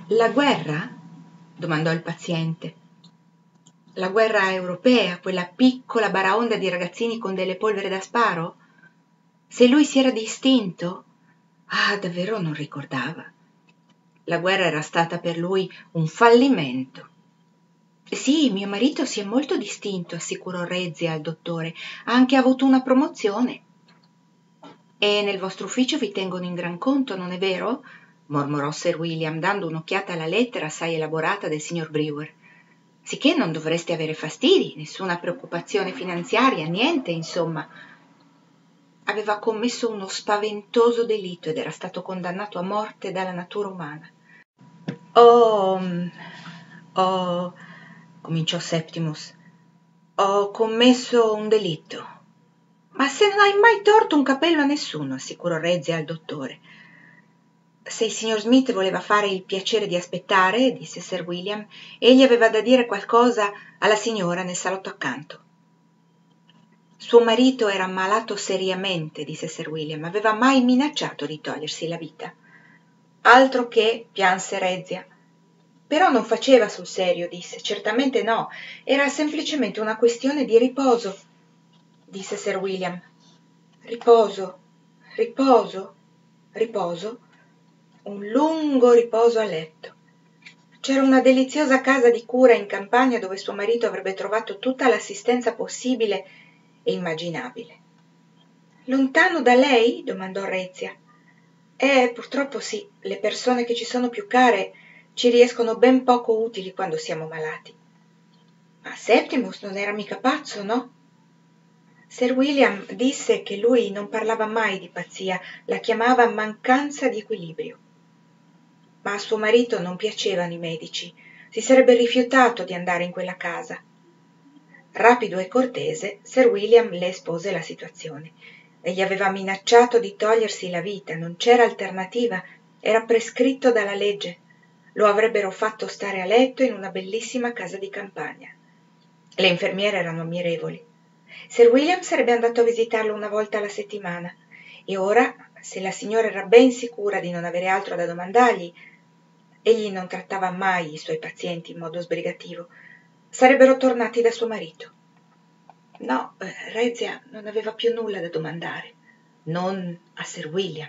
La guerra? Domandò il paziente. La guerra europea, quella piccola baraonda di ragazzini con delle polvere da sparo? Se lui si era distinto? Ah, davvero non ricordava. La guerra era stata per lui un fallimento. Sì, mio marito si è molto distinto, assicurò Rezia al dottore. Ha anche avuto una promozione. E nel vostro ufficio vi tengono in gran conto, non è vero? Mormorò Sir William, dando un'occhiata alla lettera assai elaborata del signor Brewer. Sicché non dovreste avere fastidi, nessuna preoccupazione finanziaria, niente, insomma. Aveva commesso uno spaventoso delitto ed era stato condannato a morte dalla natura umana. Ho, cominciò Septimus, ho commesso un delitto. Ma se non hai mai torto un capello a nessuno, assicurò Rezia al dottore. Se il signor Smith voleva fare il piacere di aspettare, disse Sir William, egli aveva da dire qualcosa alla signora nel salotto accanto. Suo marito era ammalato seriamente, disse Sir William, aveva mai minacciato di togliersi la vita. Altro che, pianse Rezia. Però non faceva sul serio, disse, certamente no, era semplicemente una questione di riposo, disse Sir William. Riposo, riposo, riposo, un lungo riposo a letto. C'era una deliziosa casa di cura in campagna dove suo marito avrebbe trovato tutta l'assistenza possibile e immaginabile. Lontano da lei? Domandò Rezia. Purtroppo sì, le persone che ci sono più care ci riescono ben poco utili quando siamo malati. Ma Septimus non era mica pazzo, no? Sir William disse che lui non parlava mai di pazzia, la chiamava mancanza di equilibrio. Ma a suo marito non piacevano i medici, si sarebbe rifiutato di andare in quella casa. Rapido e cortese, Sir William le espose la situazione. Egli aveva minacciato di togliersi la vita, non c'era alternativa, era prescritto dalla legge. Lo avrebbero fatto stare a letto in una bellissima casa di campagna. Le infermiere erano ammirevoli. Sir William sarebbe andato a visitarlo una volta alla settimana e ora, se la signora era ben sicura di non avere altro da domandargli, egli non trattava mai i suoi pazienti in modo sbrigativo, sarebbero tornati da suo marito. No, Rezia non aveva più nulla da domandare, non a Sir William.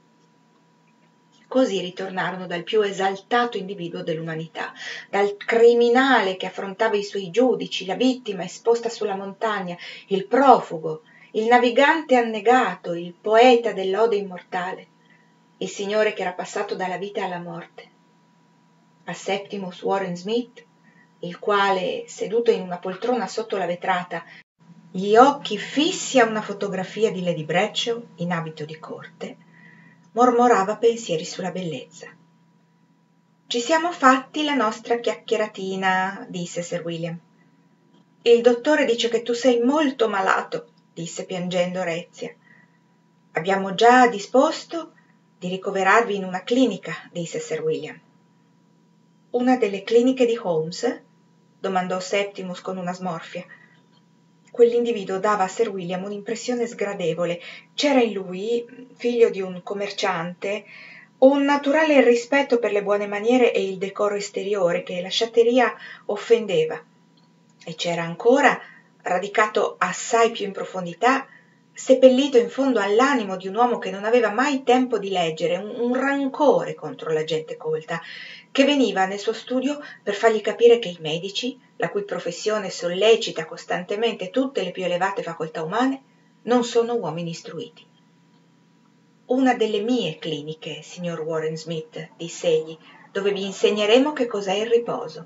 Così ritornarono dal più esaltato individuo dell'umanità, dal criminale che affrontava i suoi giudici, la vittima esposta sulla montagna, il profugo, il navigante annegato, il poeta dell'ode immortale, il signore che era passato dalla vita alla morte. A Septimus Warren Smith, il quale, seduto in una poltrona sotto la vetrata, gli occhi fissi a una fotografia di Lady Bradshaw in abito di corte, mormorava pensieri sulla bellezza. «Ci siamo fatti la nostra chiacchieratina», disse Sir William. «Il dottore dice che tu sei molto malato», disse piangendo Rezia. «Abbiamo già disposto di ricoverarvi in una clinica», disse Sir William. «Una delle cliniche di Holmes?» domandò Septimus con una smorfia. Quell'individuo dava a Sir William un'impressione sgradevole. C'era in lui, figlio di un commerciante, un naturale rispetto per le buone maniere e il decoro esteriore che la sciatteria offendeva. E c'era ancora, radicato assai più in profondità, seppellito in fondo all'animo di un uomo che non aveva mai tempo di leggere, un rancore contro la gente colta, che veniva nel suo studio per fargli capire che i medici, la cui professione sollecita costantemente tutte le più elevate facoltà umane, non sono uomini istruiti. «Una delle mie cliniche, signor Warren Smith», diss'egli, «dove vi insegneremo che cos'è il riposo».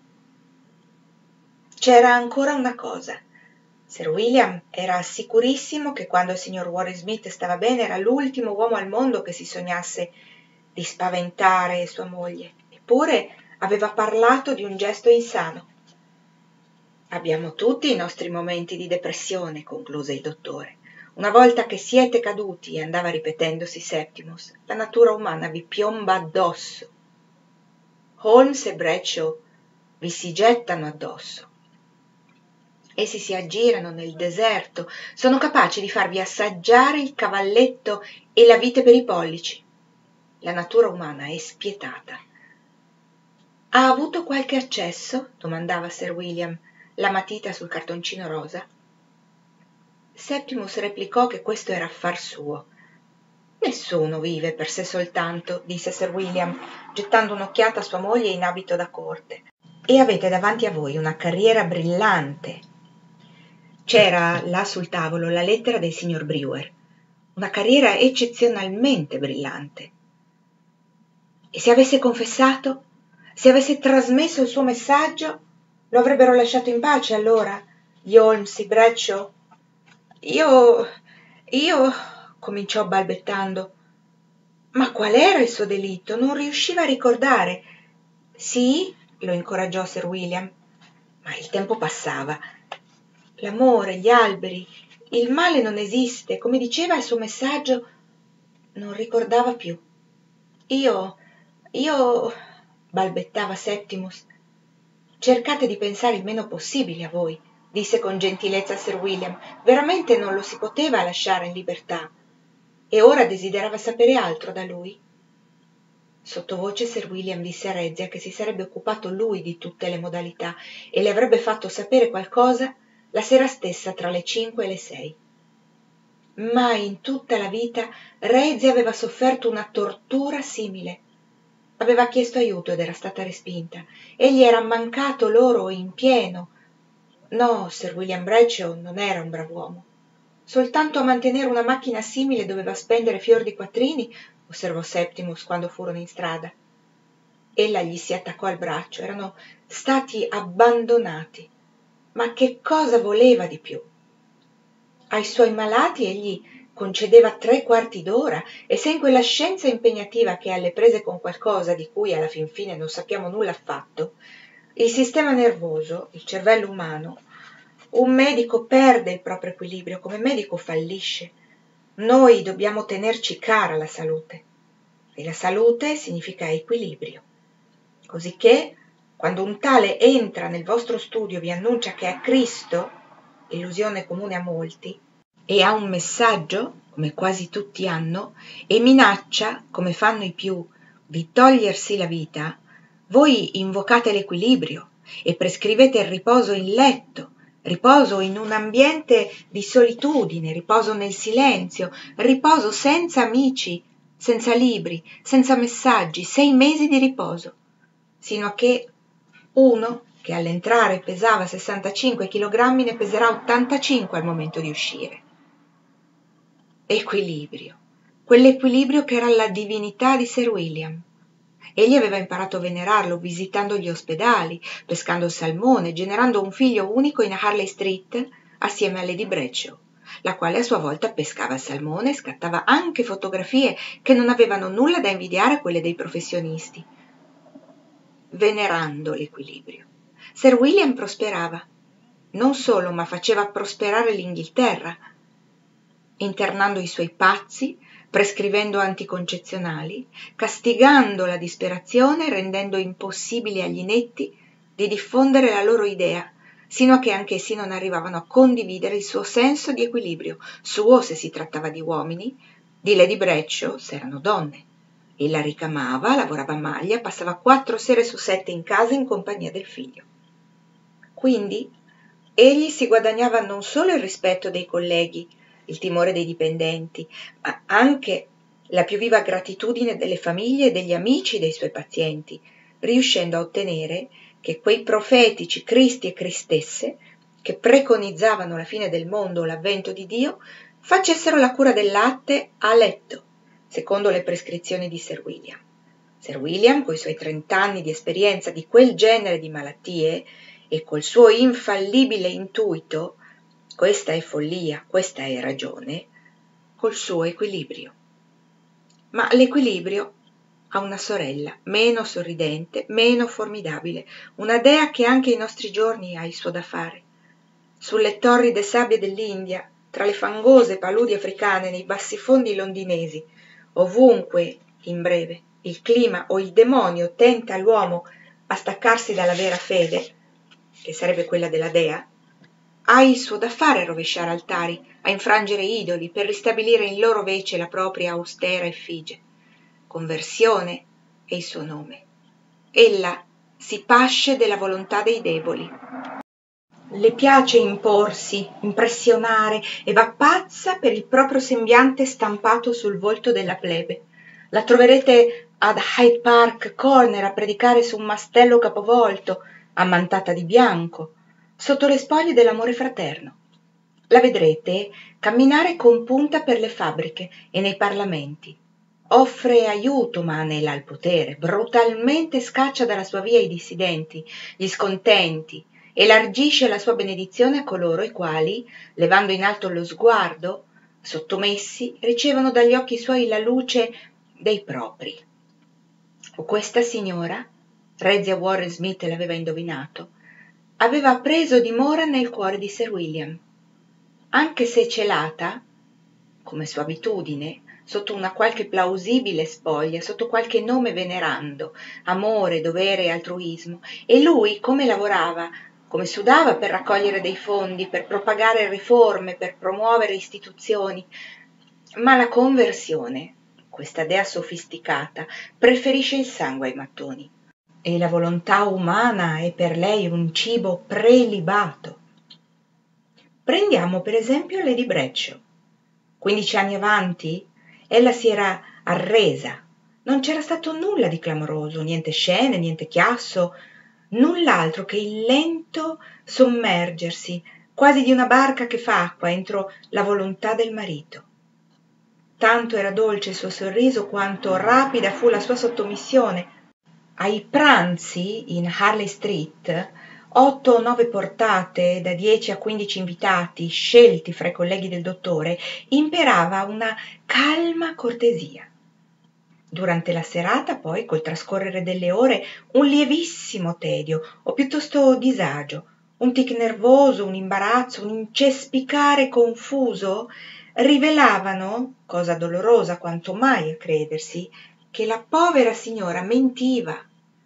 C'era ancora una cosa. Sir William era sicurissimo che quando il signor Warren Smith stava bene era l'ultimo uomo al mondo che si sognasse di spaventare sua moglie. Eppure aveva parlato di un gesto insano. «Abbiamo tutti i nostri momenti di depressione», concluse il dottore. «Una volta che siete caduti», andava ripetendosi Septimus, «la natura umana vi piomba addosso. Holmes e Bradshaw vi si gettano addosso. Essi si aggirano nel deserto, sono capaci di farvi assaggiare il cavalletto e la vite per i pollici. La natura umana è spietata. Ha avuto qualche accesso? Domandava Sir William, la matita sul cartoncino rosa. Septimus replicò che questo era affar suo. Nessuno vive per sé soltanto, disse Sir William, gettando un'occhiata a sua moglie in abito da corte. E avete davanti a voi una carriera brillante. C'era là sul tavolo la lettera del signor Brewer, una carriera eccezionalmente brillante. E se avesse confessato, se avesse trasmesso il suo messaggio, lo avrebbero lasciato in pace allora, gli Holmes, i Bradshaw? Io, cominciò balbettando. Ma qual era il suo delitto? Non riusciva a ricordare. Sì, lo incoraggiò Sir William, ma il tempo passava. L'amore, gli alberi, il male non esiste, come diceva il suo messaggio, non ricordava più. Io, balbettava Septimus. Cercate di pensare il meno possibile a voi, disse con gentilezza Sir William. Veramente non lo si poteva lasciare in libertà. E ora desiderava sapere altro da lui? Sottovoce Sir William disse a Rezia che si sarebbe occupato lui di tutte le modalità e le avrebbe fatto sapere qualcosa la sera stessa tra le 5 e le 6. Mai in tutta la vita Rezia aveva sofferto una tortura simile. Aveva chiesto aiuto ed era stata respinta. Egli era mancato loro in pieno. No, Sir William Bradshaw non era un brav'uomo. Soltanto a mantenere una macchina simile doveva spendere fior di quattrini, osservò Septimus quando furono in strada. Ella gli si attaccò al braccio. Erano stati abbandonati. Ma che cosa voleva di più? Ai suoi malati egli concedeva 3/4 d'ora e se in quella scienza impegnativa che è alle prese con qualcosa di cui alla fin fine non sappiamo nulla affatto, il sistema nervoso, il cervello umano, un medico perde il proprio equilibrio, come medico fallisce. Noi dobbiamo tenerci cara la salute e la salute significa equilibrio. Cosicché quando un tale entra nel vostro studio e vi annuncia che è Cristo, illusione comune a molti, e ha un messaggio, come quasi tutti hanno, e minaccia, come fanno i più, di togliersi la vita, voi invocate l'equilibrio e prescrivete il riposo in letto, riposo in un ambiente di solitudine, riposo nel silenzio, riposo senza amici, senza libri, senza messaggi, 6 mesi di riposo, sino a che uno che all'entrare pesava 65 chilogrammi ne peserà 85 al momento di uscire. Equilibrio, quell'equilibrio che era la divinità di Sir William. Egli aveva imparato a venerarlo visitando gli ospedali, pescando il salmone, generando un figlio unico in Harley Street assieme a Lady Bradshaw, la quale a sua volta pescava il salmone e scattava anche fotografie che non avevano nulla da invidiare a quelle dei professionisti. Venerando l'equilibrio, Sir William prosperava. Non solo, ma faceva prosperare l'Inghilterra, internando i suoi pazzi, prescrivendo anticoncezionali, castigando la disperazione, rendendo impossibile agli inetti di diffondere la loro idea, sino a che anch'essi non arrivavano a condividere il suo senso di equilibrio, suo se si trattava di uomini, di Lady Bradshaw se erano donne. Ella ricamava, lavorava a maglia, passava 4 sere su 7 in casa in compagnia del figlio. Quindi egli si guadagnava non solo il rispetto dei colleghi, il timore dei dipendenti, ma anche la più viva gratitudine delle famiglie e degli amici dei suoi pazienti, riuscendo a ottenere che quei profetici Cristi e Cristesse, che preconizzavano la fine del mondo o l'avvento di Dio, facessero la cura del latte a letto, secondo le prescrizioni di Sir William. Sir William, coi suoi 30 anni di esperienza di quel genere di malattie e col suo infallibile intuito, questa è follia, questa è ragione, col suo equilibrio. Ma l'equilibrio ha una sorella, meno sorridente, meno formidabile, una dea che anche ai nostri giorni ha il suo da fare. Sulle torride sabbie dell'India, tra le fangose paludi africane, nei bassifondi londinesi, ovunque, in breve, il clima o il demonio tenta l'uomo a staccarsi dalla vera fede, che sarebbe quella della dea, ha il suo da fare a rovesciare altari, a infrangere idoli, per ristabilire in loro vece la propria austera effigie. Conversione è il suo nome. Ella si pasce della volontà dei deboli. Le piace imporsi, impressionare e va pazza per il proprio sembiante stampato sul volto della plebe. La troverete ad Hyde Park Corner a predicare su un mastello capovolto, ammantata di bianco, sotto le spoglie dell'amore fraterno. La vedrete camminare compunta per le fabbriche e nei parlamenti. Offre aiuto, ma anela al potere, brutalmente scaccia dalla sua via i dissidenti, gli scontenti, elargisce la sua benedizione a coloro i quali, levando in alto lo sguardo, sottomessi, ricevono dagli occhi suoi la luce dei propri. Questa signora, Rezia Warren Smith l'aveva indovinato, aveva preso dimora nel cuore di Sir William, anche se celata, come sua abitudine, sotto una qualche plausibile spoglia, sotto qualche nome venerando, amore, dovere e altruismo, e lui come lavorava, come sudava per raccogliere dei fondi, per propagare riforme, per promuovere istituzioni. Ma la conversione, questa dea sofisticata, preferisce il sangue ai mattoni. E la volontà umana è per lei un cibo prelibato. Prendiamo per esempio Lady Bradshaw. 15 anni avanti, ella si era arresa. Non c'era stato nulla di clamoroso, niente scene, niente chiasso, null'altro che il lento sommergersi, quasi di una barca che fa acqua, entro la volontà del marito. Tanto era dolce il suo sorriso quanto rapida fu la sua sottomissione. Ai pranzi in Harley Street 8 o 9 portate da 10 a 15 invitati scelti fra i colleghi del dottore imperava una calma cortesia. Durante la serata poi, col trascorrere delle ore, un lievissimo tedio o piuttosto disagio, un tic nervoso, un imbarazzo, un incespicare confuso rivelavano, cosa dolorosa quanto mai a credersi, che la povera signora mentiva.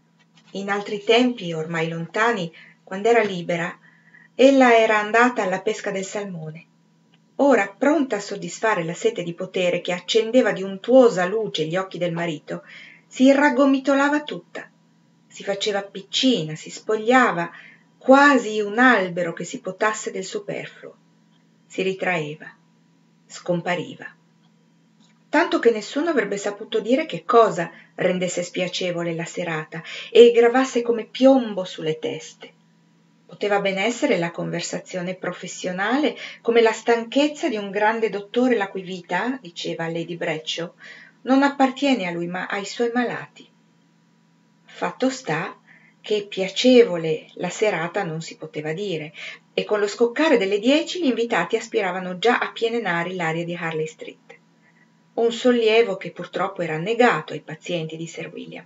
In altri tempi, ormai lontani, quand'era libera, ella era andata alla pesca del salmone. Ora, pronta a soddisfare la sete di potere che accendeva di untuosa luce gli occhi del marito, si raggomitolava tutta, si faceva piccina, si spogliava, quasi un albero che si potasse del superfluo, si ritraeva, scompariva. Tanto che nessuno avrebbe saputo dire che cosa rendesse spiacevole la serata e gravasse come piombo sulle teste. Poteva ben essere la conversazione professionale, come la stanchezza di un grande dottore la cui vita, diceva Lady Bradshaw, non appartiene a lui ma ai suoi malati. Fatto sta che piacevole la serata non si poteva dire, e con lo scoccare delle 10 gli invitati aspiravano già a piene nari l'aria di Harley Street. Un sollievo che purtroppo era negato ai pazienti di Sir William.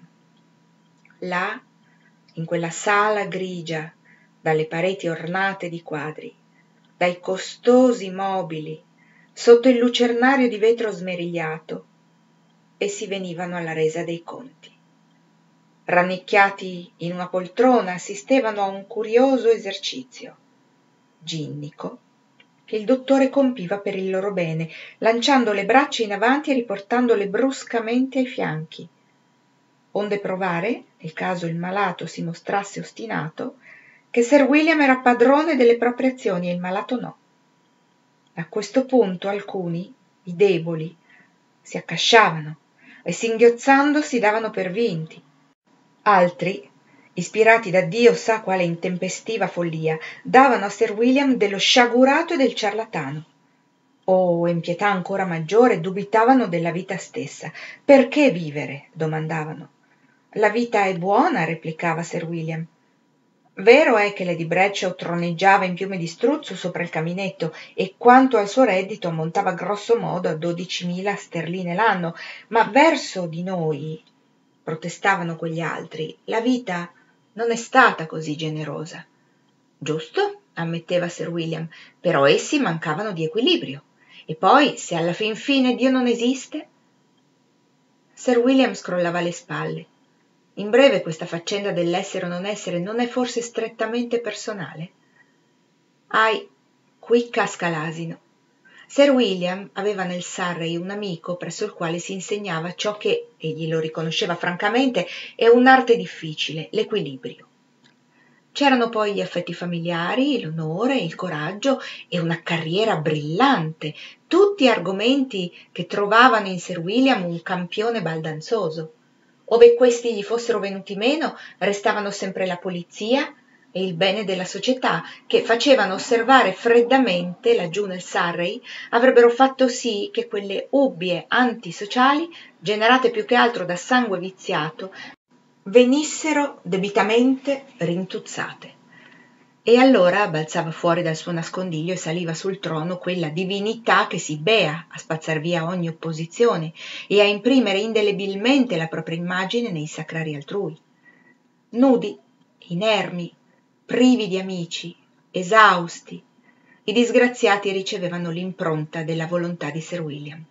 Là, in quella sala grigia, dalle pareti ornate di quadri, dai costosi mobili, sotto il lucernario di vetro smerigliato, essi venivano alla resa dei conti. Rannicchiati in una poltrona assistevano a un curioso esercizio ginnico che il dottore compiva per il loro bene, lanciando le braccia in avanti e riportandole bruscamente ai fianchi, onde provare, nel caso il malato si mostrasse ostinato, che Sir William era padrone delle proprie azioni e il malato no. A questo punto alcuni, i deboli, si accasciavano e singhiozzando si davano per vinti. Altri, ispirati da Dio sa quale intempestiva follia, davano a Sir William dello sciagurato e del ciarlatano. O, in pietà ancora maggiore, dubitavano della vita stessa. Perché vivere? Domandavano. La vita è buona, replicava Sir William. Vero è che Lady Bradshaw troneggiava in piume di struzzo sopra il caminetto e quanto al suo reddito ammontava grosso modo a 12.000 sterline l'anno, ma verso di noi, protestavano quegli altri, la vita non è stata così generosa. Giusto, ammetteva Sir William, però essi mancavano di equilibrio. E poi, se alla fin fine Dio non esiste? Sir William scrollava le spalle. In breve, questa faccenda dell'essere o non essere non è forse strettamente personale? Ahi, qui casca l'asino. Sir William aveva nel Surrey un amico presso il quale si insegnava ciò che, egli lo riconosceva francamente, è un'arte difficile, l'equilibrio. C'erano poi gli affetti familiari, l'onore, il coraggio e una carriera brillante, tutti argomenti che trovavano in Sir William un campione baldanzoso. Ove questi gli fossero venuti meno, restavano sempre la polizia e il bene della società, che facevano osservare freddamente laggiù nel Surrey, avrebbero fatto sì che quelle ubbie antisociali, generate più che altro da sangue viziato, venissero debitamente rintuzzate. E allora balzava fuori dal suo nascondiglio e saliva sul trono quella divinità che si bea a spazzar via ogni opposizione e a imprimere indelebilmente la propria immagine nei sacrari altrui. Nudi, inermi, privi di amici, esausti, i disgraziati ricevevano l'impronta della volontà di Sir William.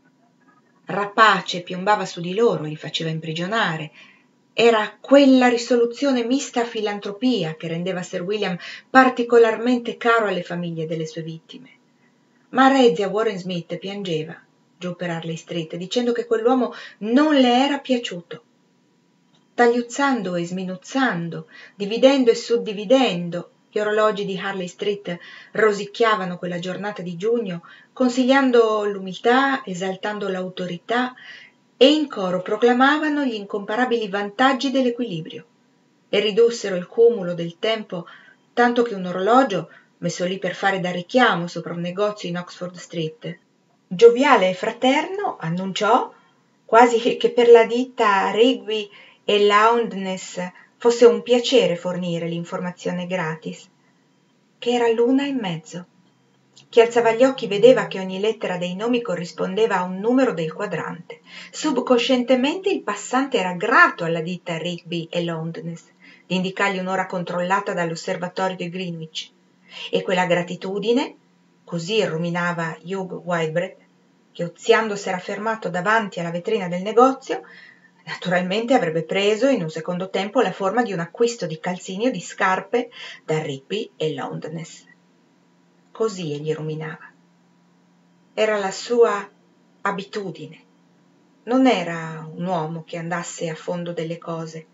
Rapace piombava su di loro, li faceva imprigionare. Era quella risoluzione mista a filantropia che rendeva Sir William particolarmente caro alle famiglie delle sue vittime. Ma Rezia Warren Smith piangeva giù per Harley Street, dicendo che quell'uomo non le era piaciuto. Tagliuzzando e sminuzzando, dividendo e suddividendo, gli orologi di Harley Street rosicchiavano quella giornata di giugno, consigliando l'umiltà, esaltando l'autorità, e in coro proclamavano gli incomparabili vantaggi dell'equilibrio, e ridussero il cumulo del tempo tanto che un orologio, messo lì per fare da richiamo sopra un negozio in Oxford Street, gioviale e fraterno, annunciò, quasi che per la ditta Rigby e Loudness fosse un piacere fornire l'informazione gratis, che era l'1:30. Chi alzava gli occhi vedeva che ogni lettera dei nomi corrispondeva a un numero del quadrante. Subconscientemente il passante era grato alla ditta Rigby e Loudness di indicargli un'ora controllata dall'osservatorio di Greenwich, e quella gratitudine, così ruminava Hugh Whitbread, che oziando s'era fermato davanti alla vetrina del negozio, naturalmente avrebbe preso in un secondo tempo la forma di un acquisto di calzini o di scarpe da Rigby e Loudness. Così egli ruminava. Era la sua abitudine. Non era un uomo che andasse a fondo delle cose.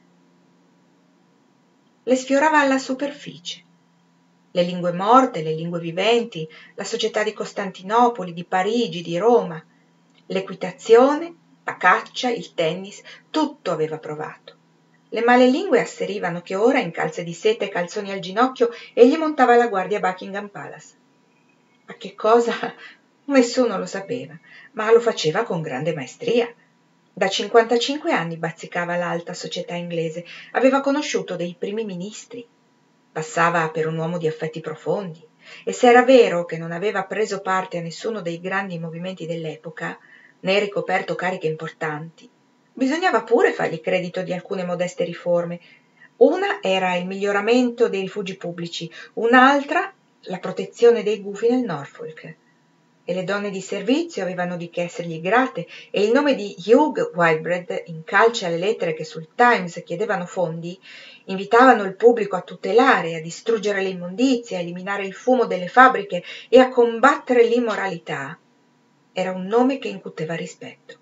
Le sfiorava alla superficie. Le lingue morte, le lingue viventi, la società di Costantinopoli, di Parigi, di Roma, l'equitazione, la caccia, il tennis, tutto aveva provato. Le male lingue asserivano che ora, in calze di seta e calzoni al ginocchio, egli montava la guardia a Buckingham Palace. A che cosa? Nessuno lo sapeva, ma lo faceva con grande maestria. Da 55 anni bazzicava l'alta società inglese, aveva conosciuto dei primi ministri, passava per un uomo di affetti profondi, e se era vero che non aveva preso parte a nessuno dei grandi movimenti dell'epoca, né ricoperto cariche importanti, bisognava pure fargli credito di alcune modeste riforme. Una era il miglioramento dei rifugi pubblici, un'altra la protezione dei gufi nel Norfolk, e le donne di servizio avevano di che essergli grate, e il nome di Hugh Whitbread, in calce alle lettere che sul Times chiedevano fondi, invitavano il pubblico a tutelare, a distruggere le immondizie, a eliminare il fumo delle fabbriche e a combattere l'immoralità, era un nome che incuteva rispetto.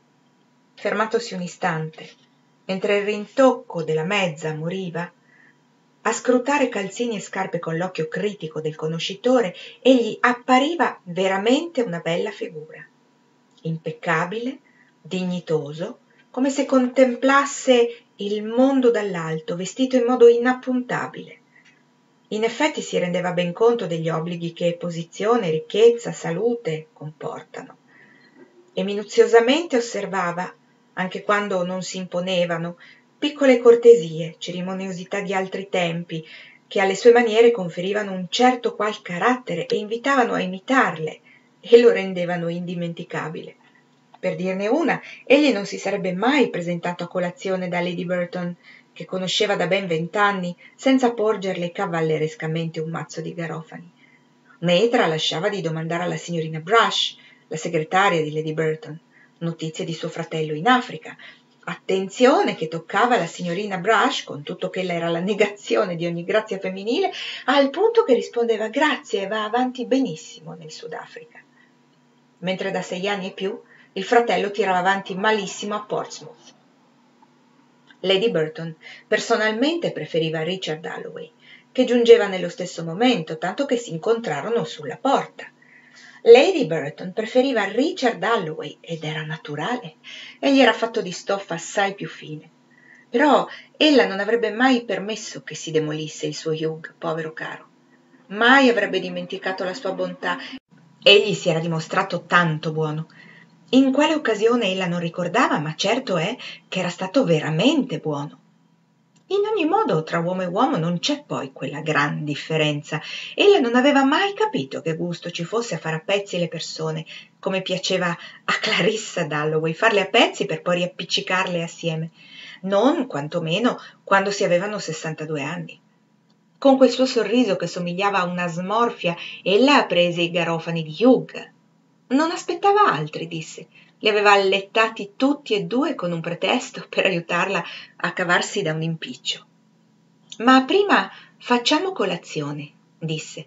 Fermatosi un istante, mentre il rintocco della mezza moriva, a scrutare calzini e scarpe con l'occhio critico del conoscitore, egli appariva veramente una bella figura, impeccabile, dignitoso, come se contemplasse il mondo dall'alto, vestito in modo inappuntabile. In effetti si rendeva ben conto degli obblighi che posizione, ricchezza, salute comportano, e minuziosamente osservava, anche quando non si imponevano, piccole cortesie, cerimoniosità di altri tempi, che alle sue maniere conferivano un certo qual carattere e invitavano a imitarle e lo rendevano indimenticabile. Per dirne una, egli non si sarebbe mai presentato a colazione da Lady Burton, che conosceva da ben 20 anni, senza porgerle cavallerescamente un mazzo di garofani, né tralasciava di domandare alla signorina Brush, la segretaria di Lady Burton, notizie di suo fratello in Africa, attenzione che toccava la signorina Brush, con tutto che ella era la negazione di ogni grazia femminile, al punto che rispondeva grazie e va avanti benissimo nel Sudafrica. mentre da 6 anni e più il fratello tirava avanti malissimo a Portsmouth. Lady Burton personalmente preferiva Richard Dalloway, che giungeva nello stesso momento, tanto che si incontrarono sulla porta. Lady Burton preferiva Richard Dalloway, ed era naturale, egli era fatto di stoffa assai più fine. Però ella non avrebbe mai permesso che si demolisse il suo Hugh, povero caro. Mai avrebbe dimenticato la sua bontà. Egli si era dimostrato tanto buono. In quale occasione ella non ricordava, ma certo è che era stato veramente buono. In ogni modo, tra uomo e uomo non c'è poi quella gran differenza. Ella non aveva mai capito che gusto ci fosse a fare a pezzi le persone, come piaceva a Clarissa Dalloway farle a pezzi per poi riappiccicarle assieme, non quantomeno quando si avevano 62 anni. Con quel suo sorriso che somigliava a una smorfia, ella prese i garofani di Hugh. Non aspettava altri, disse. Li aveva allettati tutti e due con un pretesto per aiutarla a cavarsi da un impiccio. Ma prima facciamo colazione, disse.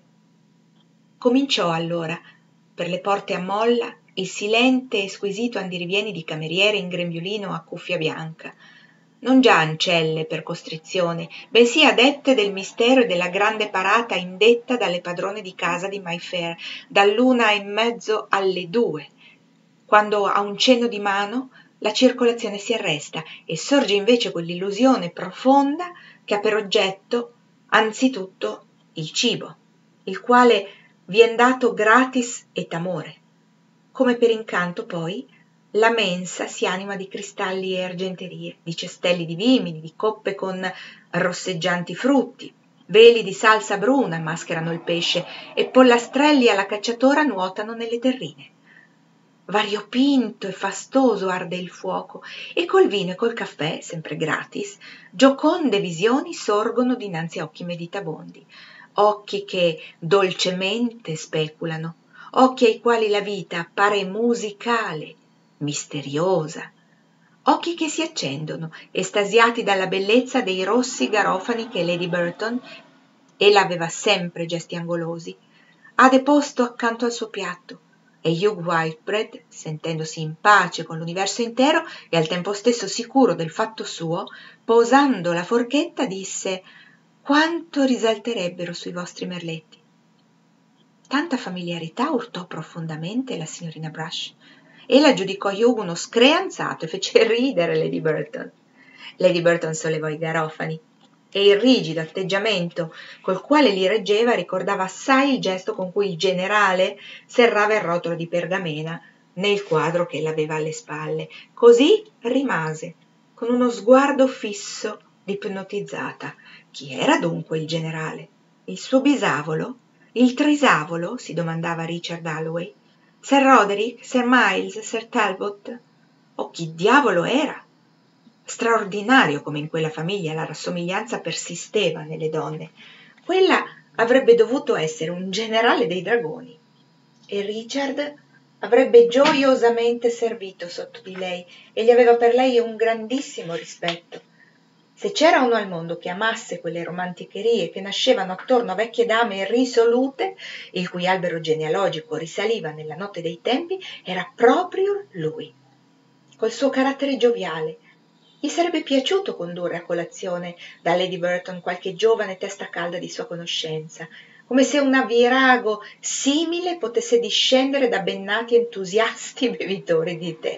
Cominciò allora, per le porte a molla, il silente e squisito andirivieni di cameriere in grembiulino a cuffia bianca, non già ancelle per costrizione, bensì adette del mistero e della grande parata indetta dalle padrone di casa di Mayfair, dall'1:30 alle 2, quando a un cenno di mano la circolazione si arresta e sorge invece quell'illusione profonda che ha per oggetto anzitutto il cibo, il quale vien dato gratis et amore. Come per incanto poi la mensa si anima di cristalli e argenterie, di cestelli di vimini, di coppe con rosseggianti frutti, veli di salsa bruna mascherano il pesce e pollastrelli alla cacciatora nuotano nelle terrine. Variopinto e fastoso arde il fuoco e col vino e col caffè, sempre gratis, gioconde visioni sorgono dinanzi a occhi meditabondi, occhi che dolcemente speculano, occhi ai quali la vita appare musicale, misteriosa, occhi che si accendono, estasiati dalla bellezza dei rossi garofani che Lady Burton, ella aveva sempre gesti angolosi, ha deposto accanto al suo piatto, e Hugh Whitebread, sentendosi in pace con l'universo intero e al tempo stesso sicuro del fatto suo, posando la forchetta disse: «Quanto risalterebbero sui vostri merletti!» Tanta familiarità urtò profondamente la signorina Brush. Ella giudicò Hugh uno screanzato e fece ridere Lady Burton. Lady Burton sollevò i garofani e il rigido atteggiamento col quale li reggeva ricordava assai il gesto con cui il generale serrava il rotolo di pergamena nel quadro che l'aveva alle spalle. Così rimase, con uno sguardo fisso d'ipnotizzata. Chi era dunque il generale? Il suo bisavolo? Il trisavolo? Si domandava Richard Dalloway. Sir Roderick? Sir Miles? Sir Talbot? O chi diavolo era? Straordinario come in quella famiglia la rassomiglianza persisteva nelle donne. Quella avrebbe dovuto essere un generale dei dragoni e Richard avrebbe gioiosamente servito sotto di lei e gli aveva per lei un grandissimo rispetto. Se c'era uno al mondo che amasse quelle romanticherie che nascevano attorno a vecchie dame risolute, il cui albero genealogico risaliva nella notte dei tempi, era proprio lui. Col suo carattere gioviale, gli sarebbe piaciuto condurre a colazione da Lady Burton qualche giovane testa calda di sua conoscenza, come se un avvirago simile potesse discendere da bennati entusiasti bevitori di tè.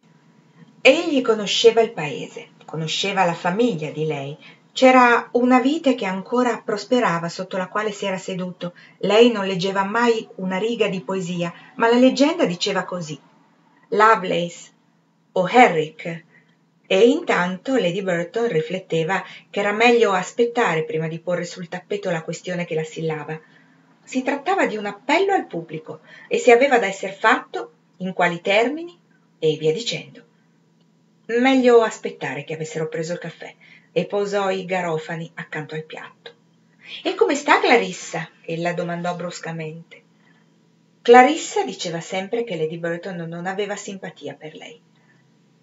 Egli conosceva il paese, conosceva la famiglia di lei. C'era una vite che ancora prosperava sotto la quale si era seduto. Lei non leggeva mai una riga di poesia, ma la leggenda diceva così: Lovelace o Herrick. E intanto Lady Burton rifletteva che era meglio aspettare prima di porre sul tappeto la questione che la assillava. Si trattava di un appello al pubblico e se aveva da esser fatto, in quali termini e via dicendo. Meglio aspettare che avessero preso il caffè e posò i garofani accanto al piatto. «E come sta Clarissa?» ella domandò bruscamente. Clarissa diceva sempre che Lady Burton non aveva simpatia per lei.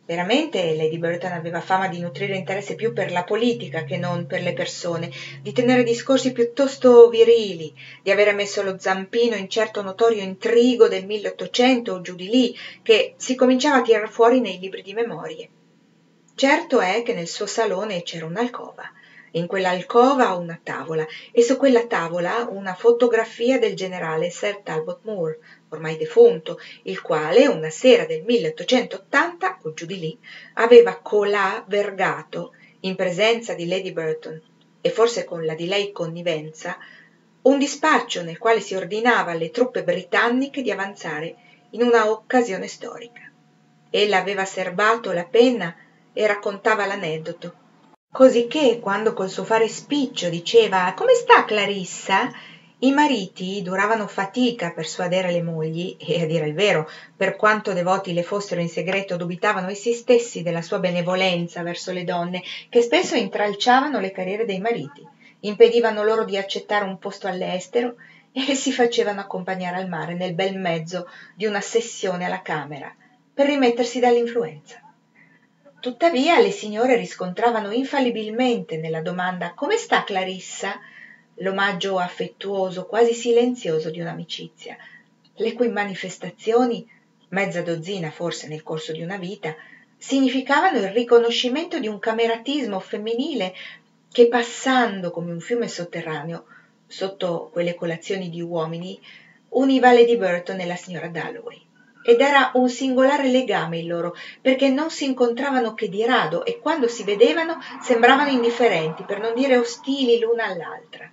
Veramente Lady Burton aveva fama di nutrire interesse più per la politica che non per le persone, di tenere discorsi piuttosto virili, di avere messo lo zampino in certo notorio intrigo del 1800 o giù di lì, che si cominciava a tirar fuori nei libri di memorie. Certo è che nel suo salone c'era un'alcova, e in quell'alcova una tavola, e su quella tavola una fotografia del generale Sir Talbot Moore, ormai defunto, il quale una sera del 1880 o giù di lì aveva colà vergato, in presenza di Lady Burton e forse con la di lei connivenza, un dispaccio nel quale si ordinava alle truppe britanniche di avanzare in una occasione storica. Ella aveva serbato la penna e raccontava l'aneddoto, cosicché quando col suo fare spiccio diceva «Come sta Clarissa?», i mariti duravano fatica a persuadere le mogli, e a dire il vero, per quanto devoti le fossero in segreto, dubitavano essi stessi della sua benevolenza verso le donne, che spesso intralciavano le carriere dei mariti, impedivano loro di accettare un posto all'estero e si facevano accompagnare al mare nel bel mezzo di una sessione alla Camera, per rimettersi dall'influenza. Tuttavia le signore riscontravano infallibilmente nella domanda «Come sta Clarissa?» l'omaggio affettuoso, quasi silenzioso di un'amicizia, le cui manifestazioni, mezza dozzina forse nel corso di una vita, significavano il riconoscimento di un cameratismo femminile che, passando come un fiume sotterraneo sotto quelle colazioni di uomini, univa Lady Burton e la signora Dalloway. Ed era un singolare legame il loro, perché non si incontravano che di rado e quando si vedevano sembravano indifferenti, per non dire ostili l'una all'altra.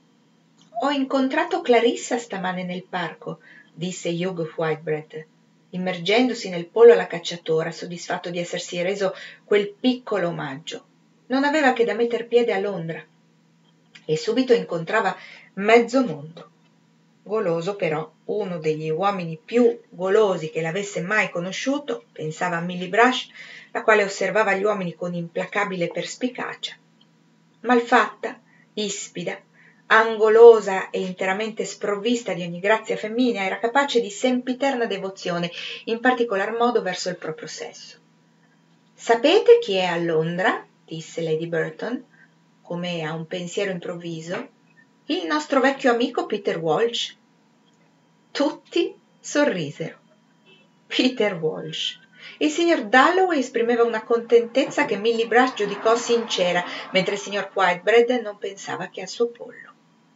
«Ho incontrato Clarissa stamane nel parco», disse Hugh Whitebread, immergendosi nel pollo alla cacciatora, soddisfatto di essersi reso quel piccolo omaggio. Non aveva che da metter piede a Londra e subito incontrava mezzo mondo. Goloso però, uno degli uomini più golosi che l'avesse mai conosciuto, pensava a Milly Brush, la quale osservava gli uomini con implacabile perspicacia. Malfatta, ispida, angolosa e interamente sprovvista di ogni grazia femminea, era capace di sempiterna devozione, in particolar modo verso il proprio sesso. «Sapete chi è a Londra?» disse Lady Burton, come a un pensiero improvviso. «Il nostro vecchio amico Peter Walsh». Tutti sorrisero. Peter Walsh. Il signor Dalloway esprimeva una contentezza che Milly Brush giudicò sincera, mentre il signor Whitebread non pensava che al suo pollo.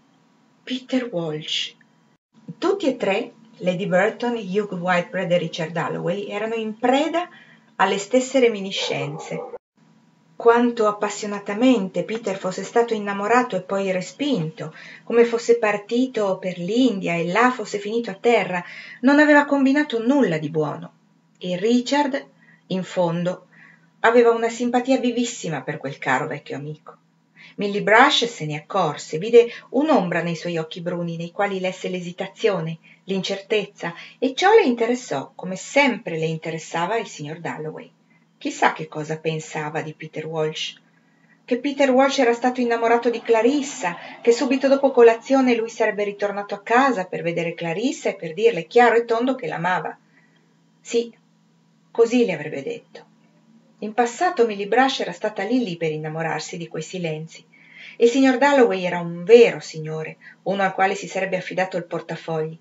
Peter Walsh. Tutti e tre, Lady Burton, Hugh Whitebread e Richard Dalloway, erano in preda alle stesse reminiscenze. Quanto appassionatamente Peter fosse stato innamorato e poi respinto, come fosse partito per l'India e là fosse finito a terra, non aveva combinato nulla di buono. E Richard, in fondo, aveva una simpatia vivissima per quel caro vecchio amico. Milly Brush se ne accorse, vide un'ombra nei suoi occhi bruni, nei quali lesse l'esitazione, l'incertezza, e ciò le interessò, come sempre le interessava il signor Dalloway. Chissà che cosa pensava di Peter Walsh. Che Peter Walsh era stato innamorato di Clarissa, che subito dopo colazione lui sarebbe ritornato a casa per vedere Clarissa e per dirle chiaro e tondo che l'amava. Sì, così le avrebbe detto. In passato Milly Brush era stata lì per innamorarsi di quei silenzi. Il signor Dalloway era un vero signore, uno al quale si sarebbe affidato il portafogli.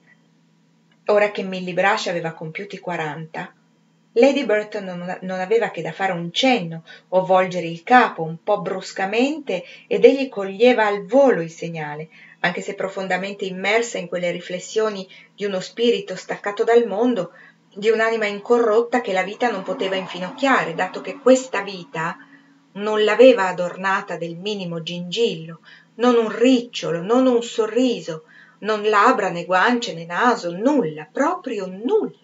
Ora che Milly Brush aveva compiuti 40, Lady Burton non aveva che da fare un cenno o volgere il capo un po' bruscamente ed egli coglieva al volo il segnale, anche se profondamente immersa in quelle riflessioni di uno spirito staccato dal mondo, di un'anima incorrotta che la vita non poteva infinocchiare, dato che questa vita non l'aveva adornata del minimo gingillo, non un ricciolo, non un sorriso, non labbra né guance né naso, nulla, proprio nulla.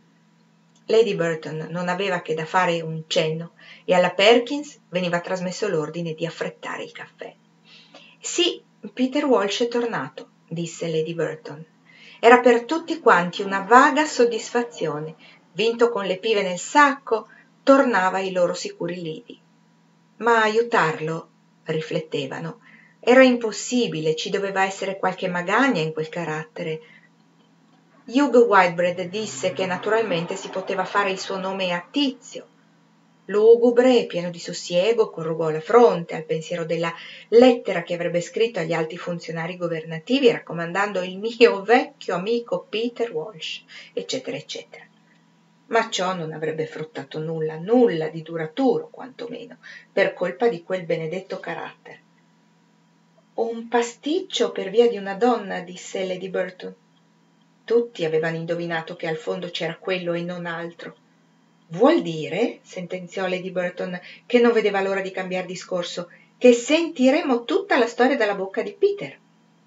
Lady Burton non aveva che da fare un cenno e alla Perkins veniva trasmesso l'ordine di affrettare il caffè. «Sì, Peter Walsh è tornato», disse Lady Burton. Era per tutti quanti una vaga soddisfazione. Vinto con le pive nel sacco, tornava ai loro sicuri lidi. Ma aiutarlo, riflettevano, era impossibile, ci doveva essere qualche magagna in quel carattere. Hugh Whitebread disse che naturalmente si poteva fare il suo nome a Tizio, Lugubre e pieno di sussiego, corrugò la fronte al pensiero della lettera che avrebbe scritto agli alti funzionari governativi raccomandando il mio vecchio amico Peter Walsh, eccetera, eccetera. Ma ciò non avrebbe fruttato nulla, nulla di duraturo, quantomeno, per colpa di quel benedetto carattere. Un pasticcio per via di una donna, disse Lady Burton. Tutti avevano indovinato che al fondo c'era quello e non altro. Vuol dire, sentenziò Lady Burton, che non vedeva l'ora di cambiar discorso, che sentiremo tutta la storia dalla bocca di Peter.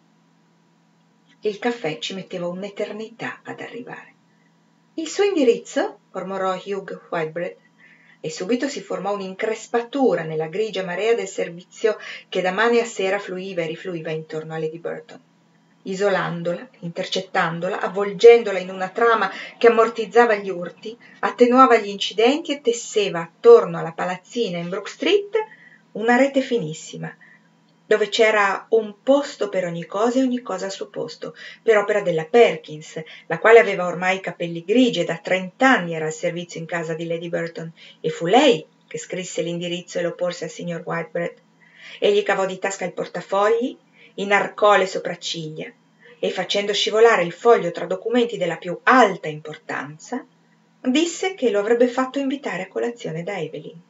Il caffè ci metteva un'eternità ad arrivare. Il suo indirizzo? Mormorò Hugh Whitebread, e subito si formò un'increspatura nella grigia marea del servizio che da mane a sera fluiva e rifluiva intorno a Lady Burton, isolandola, intercettandola, avvolgendola in una trama che ammortizzava gli urti, attenuava gli incidenti e tesseva attorno alla palazzina in Brook Street una rete finissima, dove c'era un posto per ogni cosa e ogni cosa al suo posto, per opera della Perkins, la quale aveva ormai i capelli grigi e da 30 anni era al servizio in casa di Lady Burton, e fu lei che scrisse l'indirizzo e lo porse al signor Whitebread. Egli cavò di tasca il portafogli, inarcò le sopracciglia e, facendo scivolare il foglio tra documenti della più alta importanza, disse che lo avrebbe fatto invitare a colazione da Evelyn.